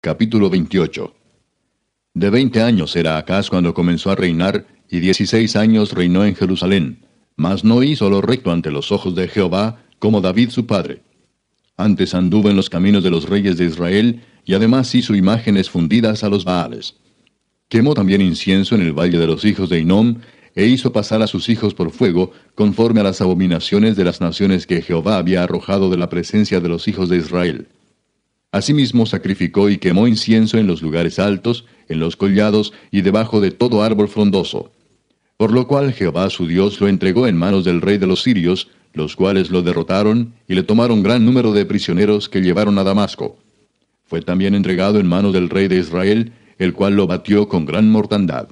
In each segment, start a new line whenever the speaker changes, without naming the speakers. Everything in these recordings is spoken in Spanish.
Capítulo 28. De 20 años era Acaz cuando comenzó a reinar, y 16 años reinó en Jerusalén. Mas no hizo lo recto ante los ojos de Jehová, como David su padre. Antes anduvo en los caminos de los reyes de Israel, y además hizo imágenes fundidas a los Baales. Quemó también incienso en el valle de los hijos de Hinnom, e hizo pasar a sus hijos por fuego, conforme a las abominaciones de las naciones que Jehová había arrojado de la presencia de los hijos de Israel. Asimismo sacrificó y quemó incienso en los lugares altos, en los collados y debajo de todo árbol frondoso. Por lo cual Jehová su Dios lo entregó en manos del rey de los sirios, los cuales lo derrotaron y le tomaron gran número de prisioneros que llevaron a Damasco. Fue también entregado en manos del rey de Israel, el cual lo batió con gran mortandad.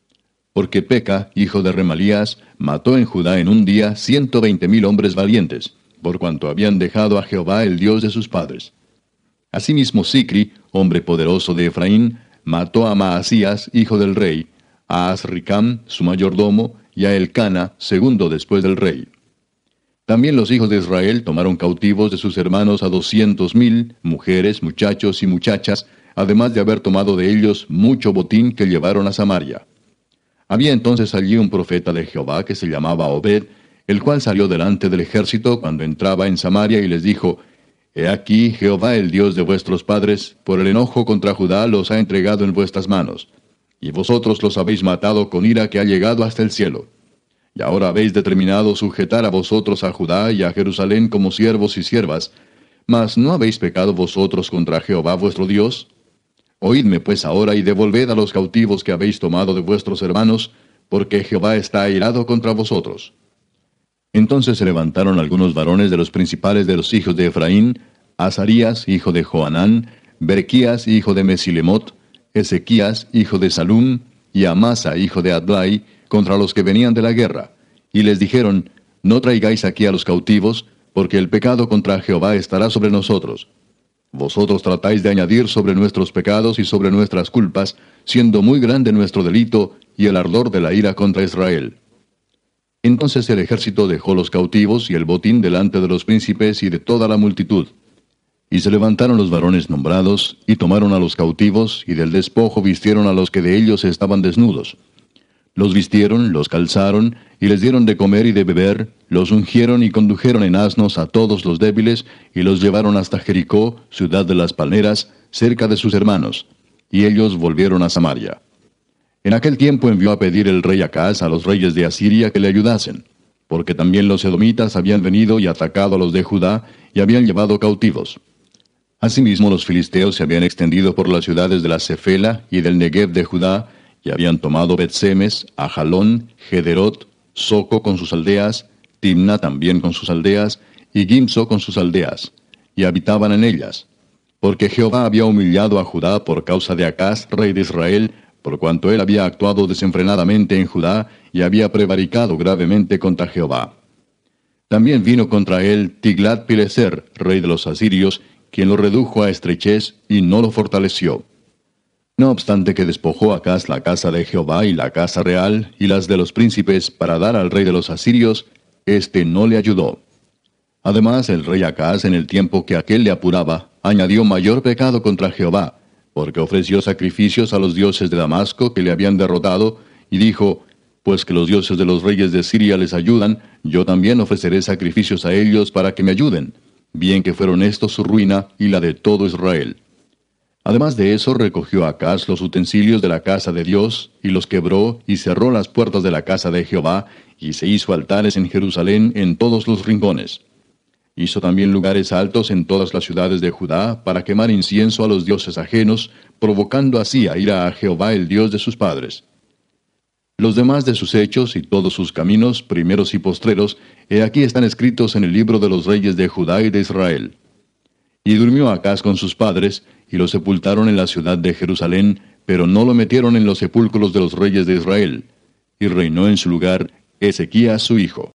Porque Peca, hijo de Remalías, mató en Judá en un día 120,000 hombres valientes, por cuanto habían dejado a Jehová el Dios de sus padres. Asimismo Sicri, hombre poderoso de Efraín, mató a Maasías, hijo del rey, a Azricam, su mayordomo, y a Elcana, segundo después del rey. También los hijos de Israel tomaron cautivos de sus hermanos a 200,000, mujeres, muchachos y muchachas, además de haber tomado de ellos mucho botín que llevaron a Samaria. Había entonces allí un profeta de Jehová que se llamaba Obed, el cual salió delante del ejército cuando entraba en Samaria y les dijo: He aquí, Jehová el Dios de vuestros padres, por el enojo contra Judá los ha entregado en vuestras manos, y vosotros los habéis matado con ira que ha llegado hasta el cielo. Y ahora habéis determinado sujetar a vosotros a Judá y a Jerusalén como siervos y siervas, mas ¿no habéis pecado vosotros contra Jehová vuestro Dios? Oídme pues ahora y devolved a los cautivos que habéis tomado de vuestros hermanos, porque Jehová está airado contra vosotros. Entonces se levantaron algunos varones de los principales de los hijos de Efraín, Azarías, hijo de Johanán, Berequías, hijo de Mesilemot, Ezequías, hijo de Salum, y Amasa, hijo de Adlai, contra los que venían de la guerra, y les dijeron: No traigáis aquí a los cautivos, porque el pecado contra Jehová estará sobre nosotros. Vosotros tratáis de añadir sobre nuestros pecados y sobre nuestras culpas, siendo muy grande nuestro delito y el ardor de la ira contra Israel. Entonces el ejército dejó los cautivos y el botín delante de los príncipes y de toda la multitud. Y se levantaron los varones nombrados, y tomaron a los cautivos, y del despojo vistieron a los que de ellos estaban desnudos. Los vistieron, los calzaron, y les dieron de comer y de beber, los ungieron y condujeron en asnos a todos los débiles, y los llevaron hasta Jericó, ciudad de las palmeras, cerca de sus hermanos, y ellos volvieron a Samaria. En aquel tiempo envió a pedir el rey Acaz a los reyes de Asiria que le ayudasen, porque también los edomitas habían venido y atacado a los de Judá, y habían llevado cautivos. Asimismo los filisteos se habían extendido por las ciudades de la Cefela y del Negev de Judá, y habían tomado Bet-Semes, Ajalón, Gederot, Soco con sus aldeas, Timna también con sus aldeas, y Gimso con sus aldeas, y habitaban en ellas. Porque Jehová había humillado a Judá por causa de Acaz, rey de Israel, por cuanto él había actuado desenfrenadamente en Judá, y había prevaricado gravemente contra Jehová. También vino contra él Tiglat-Pileser, rey de los asirios, quien lo redujo a estrechez y no lo fortaleció. No obstante que despojó Acaz la casa de Jehová y la casa real, y las de los príncipes, para dar al rey de los asirios, éste no le ayudó. Además el rey Acaz, en el tiempo que aquél le apuraba, añadió mayor pecado contra Jehová, porque ofreció sacrificios a los dioses de Damasco que le habían derrotado, y dijo: Pues que los dioses de los reyes de Siria les ayudan, yo también ofreceré sacrificios a ellos para que me ayuden, bien que fueron estos su ruina y la de todo Israel. Además de eso, recogió Acaz los utensilios de la casa de Dios, y los quebró, y cerró las puertas de la casa de Jehová, y se hizo altares en Jerusalén en todos los rincones. Hizo también lugares altos en todas las ciudades de Judá, para quemar incienso a los dioses ajenos, provocando así a ira a Jehová el Dios de sus padres. Los demás de sus hechos y todos sus caminos, primeros y postreros, he aquí están escritos en el libro de los reyes de Judá y de Israel. Y durmió Acaz con sus padres, y lo sepultaron en la ciudad de Jerusalén, pero no lo metieron en los sepulcros de los reyes de Israel. Y reinó en su lugar Ezequías su hijo.